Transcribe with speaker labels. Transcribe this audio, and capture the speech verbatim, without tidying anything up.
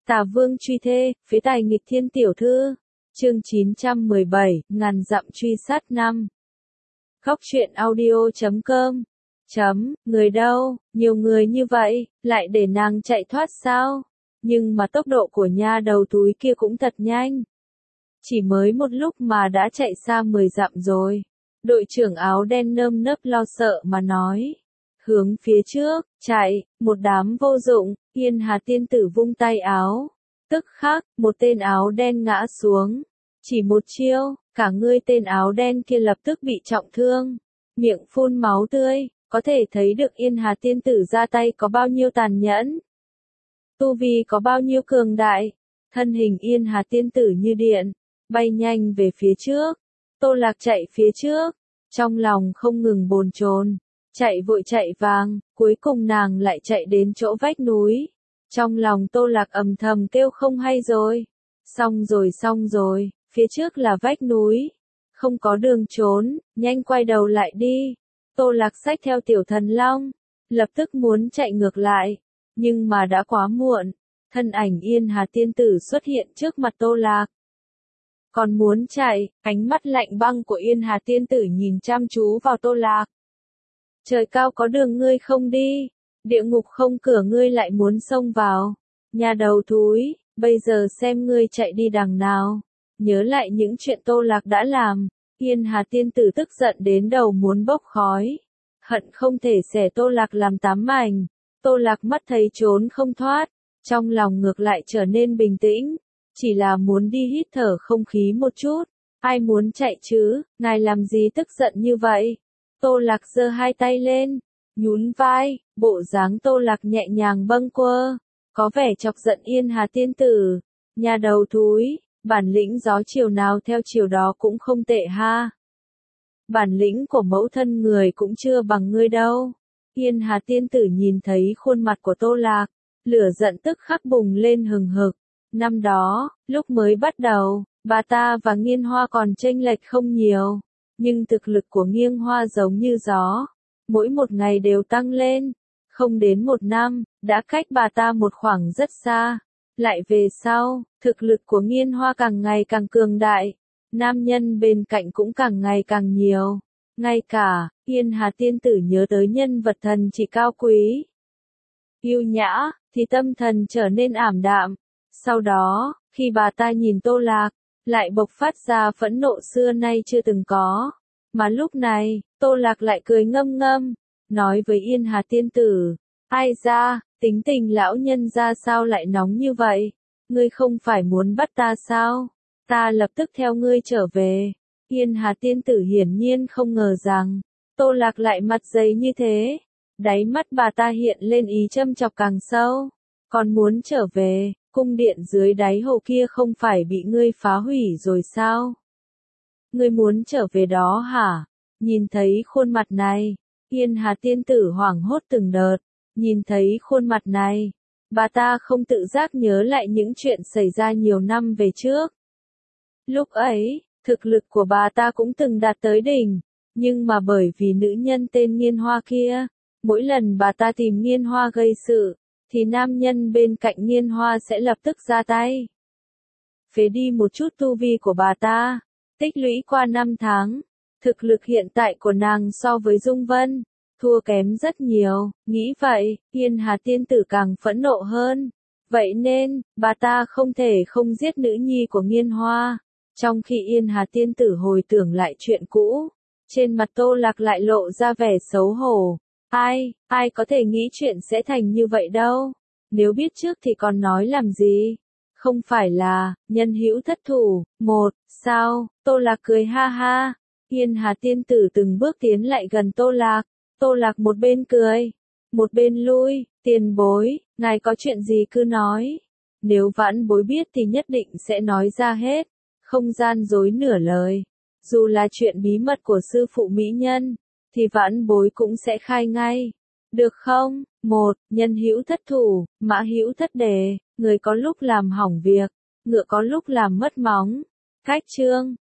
Speaker 1: Tà Vương truy thê, phế tài nghịch thiên tiểu thư. Chương chín trăm mười bảy, ngàn dặm truy sát năm. Góc truyện audio chấm com. Chấm, người đâu, nhiều người như vậy, lại để nàng chạy thoát sao? Nhưng mà tốc độ của nha đầu túi kia cũng thật nhanh. Chỉ mới một lúc mà đã chạy xa mười dặm rồi. Đội trưởng áo đen nơm nớp lo sợ mà nói. Hướng phía trước, chạy, một đám vô dụng, Yên Hà tiên tử vung tay áo. Tức khắc, một tên áo đen ngã xuống. Chỉ một chiêu, cả người tên áo đen kia lập tức bị trọng thương. Miệng phun máu tươi, có thể thấy được Yên Hà tiên tử ra tay có bao nhiêu tàn nhẫn. Tu vi có bao nhiêu cường đại. Thân hình Yên Hà tiên tử như điện, bay nhanh về phía trước. Tô Lạc chạy phía trước, trong lòng không ngừng bồn chồn. Chạy vội chạy vàng, cuối cùng nàng lại chạy đến chỗ vách núi. Trong lòng Tô Lạc ầm thầm kêu không hay rồi. Xong rồi xong rồi, phía trước là vách núi. Không có đường trốn, nhanh quay đầu lại đi. Tô Lạc xách theo tiểu thần long, lập tức muốn chạy ngược lại. Nhưng mà đã quá muộn, thân ảnh Yên Hà tiên tử xuất hiện trước mặt Tô Lạc. Còn muốn chạy, ánh mắt lạnh băng của Yên Hà tiên tử nhìn chăm chú vào Tô Lạc. Trời cao có đường ngươi không đi, địa ngục không cửa ngươi lại muốn xông vào. Nhà đầu thúi, bây giờ xem ngươi chạy đi đằng nào. Nhớ lại những chuyện Tô Lạc đã làm, Yên Hà tiên tử tức giận đến đầu muốn bốc khói. Hận không thể xẻ Tô Lạc làm tám mảnh. Tô Lạc mắt thấy trốn không thoát, trong lòng ngược lại trở nên bình tĩnh. Chỉ là muốn đi hít thở không khí một chút. Ai muốn chạy chứ, ngài làm gì tức giận như vậy? Tô Lạc giơ hai tay lên, nhún vai, bộ dáng Tô Lạc nhẹ nhàng bâng quơ, có vẻ chọc giận Yên Hà tiên tử. Nhà đầu thúi, bản lĩnh gió chiều nào theo chiều đó cũng không tệ ha. Bản lĩnh của mẫu thân người cũng chưa bằng ngươi đâu. Yên Hà tiên tử nhìn thấy khuôn mặt của Tô Lạc, lửa giận tức khắc bùng lên hừng hực. Năm đó, lúc mới bắt đầu, bà ta và Nghiên Hoa còn chênh lệch không nhiều. Nhưng thực lực của Nghiên Hoa giống như gió, mỗi một ngày đều tăng lên. Không đến một năm, đã cách bà ta một khoảng rất xa. Lại về sau, thực lực của Nghiên Hoa càng ngày càng cường đại. Nam nhân bên cạnh cũng càng ngày càng nhiều. Ngay cả, Yên Hà tiên tử nhớ tới nhân vật thần chỉ cao quý, yêu nhã, thì tâm thần trở nên ảm đạm. Sau đó, khi bà ta nhìn Tô Lạc, lại bộc phát ra phẫn nộ xưa nay chưa từng có. Mà lúc này, Tô Lạc lại cười ngâm ngâm, nói với Yên Hà tiên tử, ai ra, tính tình lão nhân ra sao lại nóng như vậy? Ngươi không phải muốn bắt ta sao? Ta lập tức theo ngươi trở về. Yên Hà tiên tử hiển nhiên không ngờ rằng, Tô Lạc lại mặt dày như thế. Đáy mắt bà ta hiện lên ý châm chọc càng sâu. Còn muốn trở về, cung điện dưới đáy hồ kia không phải bị ngươi phá hủy rồi sao? Ngươi muốn trở về đó hả? Nhìn thấy khuôn mặt này, Yên Hà tiên tử hoảng hốt từng đợt. Nhìn thấy khuôn mặt này, bà ta không tự giác nhớ lại những chuyện xảy ra nhiều năm về trước. Lúc ấy, thực lực của bà ta cũng từng đạt tới đỉnh, nhưng mà bởi vì nữ nhân tên Nghiên Hoa kia, mỗi lần bà ta tìm Nghiên Hoa gây sự, thì nam nhân bên cạnh Nghiên Hoa sẽ lập tức ra tay. Phế đi một chút tu vi của bà ta, tích lũy qua năm tháng, thực lực hiện tại của nàng so với Dung Vân, thua kém rất nhiều. Nghĩ vậy, Yên Hà tiên tử càng phẫn nộ hơn. Vậy nên, bà ta không thể không giết nữ nhi của Nghiên Hoa. Trong khi Yên Hà tiên tử hồi tưởng lại chuyện cũ, trên mặt Tô Lạc lại lộ ra vẻ xấu hổ. Ai, ai có thể nghĩ chuyện sẽ thành như vậy đâu. Nếu biết trước thì còn nói làm gì. Không phải là, nhân hữu thất thủ, một, sao, Tô Lạc cười ha ha. Yên Hà tiên tử từng bước tiến lại gần Tô Lạc. Tô Lạc một bên cười, một bên lui, tiền bối, ngài có chuyện gì cứ nói. Nếu vãn bối biết thì nhất định sẽ nói ra hết, không gian dối nửa lời. Dù là chuyện bí mật của sư phụ mỹ nhân, thì vãn bối cũng sẽ khai ngay. Được không? Một, nhân hữu thất thủ, mã hữu thất đề, người có lúc làm hỏng việc, ngựa có lúc làm mất móng. Cách chương